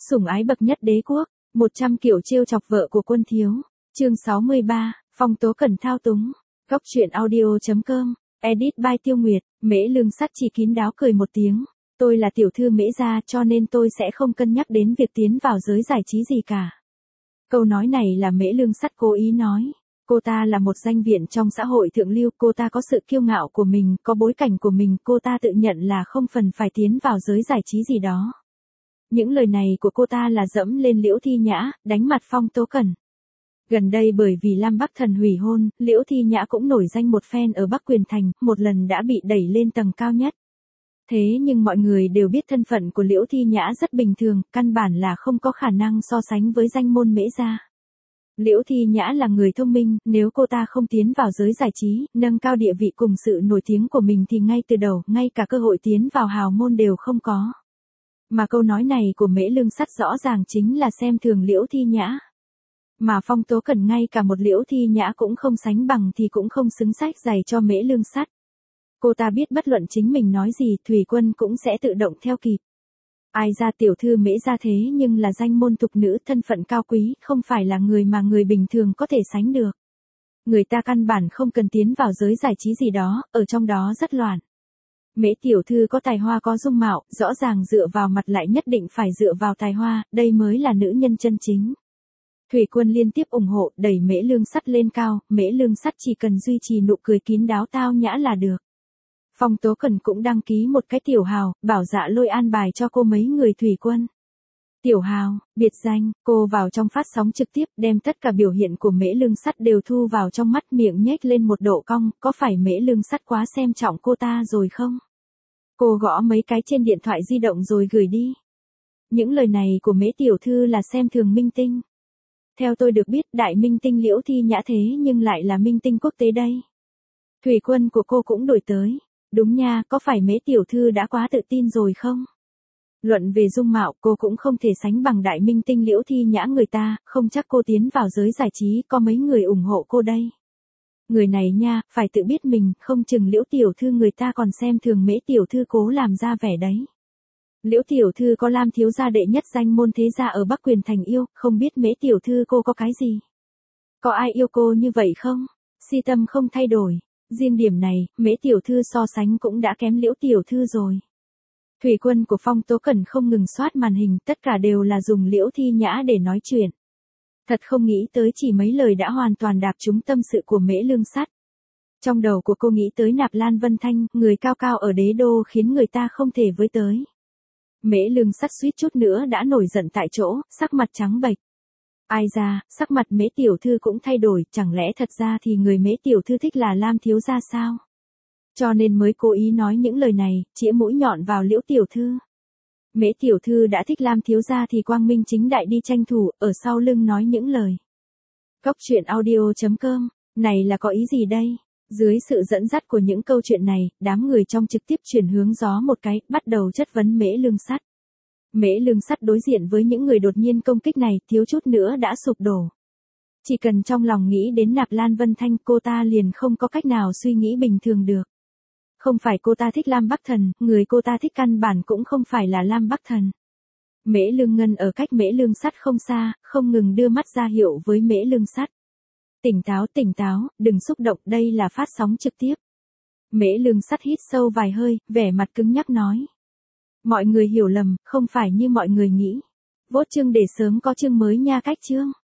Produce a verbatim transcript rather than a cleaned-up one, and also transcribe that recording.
Sủng ái bậc nhất đế quốc, một trăm kiểu trêu chọc vợ của quân thiếu. Chương sáu mươi ba, Phong Tố Cẩn thao túng. Góc truyện audio chấm com, edit by Tiêu Nguyệt. Mễ Lương Sắt chỉ kín đáo cười một tiếng. Tôi là tiểu thư Mễ gia cho nên tôi sẽ không cân nhắc đến việc tiến vào giới giải trí gì cả. Câu nói này là Mễ Lương Sắt cố ý nói. Cô ta là một danh viện trong xã hội thượng lưu, cô ta có sự kiêu ngạo của mình, có bối cảnh của mình, cô ta tự nhận là không phần phải tiến vào giới giải trí gì đó. Những lời này của cô ta là dẫm lên Liễu Thi Nhã, đánh mặt Phong Tố Cẩn. Gần đây bởi vì Lam Bắc Thần hủy hôn, Liễu Thi Nhã cũng nổi danh một phen ở Bắc Quyền Thành, một lần đã bị đẩy lên tầng cao nhất. Thế nhưng mọi người đều biết thân phận của Liễu Thi Nhã rất bình thường, căn bản là không có khả năng so sánh với danh môn Mễ gia. Liễu Thi Nhã là người thông minh, nếu cô ta không tiến vào giới giải trí, nâng cao địa vị cùng sự nổi tiếng của mình thì ngay từ đầu, ngay cả cơ hội tiến vào hào môn đều không có. Mà câu nói này của Mễ Lương Sắt rõ ràng chính là xem thường Liễu Thi Nhã. Mà Phong Tố Cẩn ngay cả một Liễu Thi Nhã cũng không sánh bằng thì cũng không xứng sách giày cho Mễ Lương Sắt. Cô ta biết bất luận chính mình nói gì, Thủy Quân cũng sẽ tự động theo kịp. Ai ra tiểu thư Mễ gia thế nhưng là danh môn tục nữ, thân phận cao quý, không phải là người mà người bình thường có thể sánh được. Người ta căn bản không cần tiến vào giới giải trí gì đó, ở trong đó rất loạn. Mễ tiểu thư có tài hoa có dung mạo, rõ ràng dựa vào mặt lại nhất định phải dựa vào tài hoa, đây mới là nữ nhân chân chính. Thủy Quân liên tiếp ủng hộ, đẩy Mễ Lương Sắt lên cao, Mễ Lương Sắt chỉ cần duy trì nụ cười kín đáo tao nhã là được. Phong Tố Cẩn cũng đăng ký một cái tiểu hào, bảo Dạ Lôi an bài cho cô mấy người Thủy Quân. Tiểu hào, biệt danh, cô vào trong phát sóng trực tiếp, đem tất cả biểu hiện của Mễ Lương Sắt đều thu vào trong mắt, miệng nhếch lên một độ cong, có phải Mễ Lương Sắt quá xem trọng cô ta rồi không? Cô gõ mấy cái trên điện thoại di động rồi gửi đi. Những lời này của Mễ tiểu thư là xem thường minh tinh. Theo tôi được biết, đại minh tinh Liễu Thi Nhã thế nhưng lại là minh tinh quốc tế đây. Thủy Quân của cô cũng đổi tới. Đúng nha, có phải Mễ tiểu thư đã quá tự tin rồi không? Luận về dung mạo, cô cũng không thể sánh bằng đại minh tinh Liễu Thi Nhã người ta, không chắc cô tiến vào giới giải trí có mấy người ủng hộ cô đây. Người này nha, phải tự biết mình, không chừng Liễu tiểu thư người ta còn xem thường Mễ tiểu thư cố làm ra vẻ đấy. Liễu tiểu thư có Lam thiếu gia đệ nhất danh môn thế gia ở Bắc Quyền Thành yêu, không biết Mễ tiểu thư cô có cái gì? Có ai yêu cô như vậy không? Si tâm không thay đổi. Riêng điểm này, Mễ tiểu thư so sánh cũng đã kém Liễu tiểu thư rồi. Thủy Quân của Phong Tố Cẩn không ngừng soát màn hình, tất cả đều là dùng Liễu Thi Nhã để nói chuyện. Thật không nghĩ tới chỉ mấy lời đã hoàn toàn đạp trúng tâm sự của Mễ Lương Sắt. Trong đầu của cô nghĩ tới Nạp Lan Vân Thanh, người cao cao ở đế đô khiến người ta không thể với tới. Mễ Lương Sắt suýt chút nữa đã nổi giận tại chỗ, sắc mặt trắng bệch. Ai ra, sắc mặt Mễ tiểu thư cũng thay đổi, chẳng lẽ thật ra thì người Mễ tiểu thư thích là Lam thiếu gia sao? Cho nên mới cố ý nói những lời này, chĩa mũi nhọn vào Liễu tiểu thư. Mễ tiểu thư đã thích Lam thiếu gia thì quang minh chính đại đi tranh thủ, ở sau lưng nói những lời. Góc truyện audio chấm com, này là có ý gì đây? Dưới sự dẫn dắt của những câu chuyện này, đám người trong trực tiếp chuyển hướng gió một cái, bắt đầu chất vấn Mễ Lương Sắt. Mễ Lương Sắt đối diện với những người đột nhiên công kích này, thiếu chút nữa đã sụp đổ. Chỉ cần trong lòng nghĩ đến Nạp Lan Vân Thanh, cô ta liền không có cách nào suy nghĩ bình thường được. Không phải cô ta thích Lam Bắc Thần, người cô ta thích căn bản cũng không phải là Lam Bắc Thần. Mễ Lương Ngân ở cách Mễ Lương Sắt không xa, không ngừng đưa mắt ra hiệu với Mễ Lương Sắt. Tỉnh táo, tỉnh táo, đừng xúc động, đây là phát sóng trực tiếp. Mễ Lương Sắt hít sâu vài hơi, vẻ mặt cứng nhắc nói. Mọi người hiểu lầm, không phải như mọi người nghĩ. Vote chương để sớm có chương mới nha, cách chương.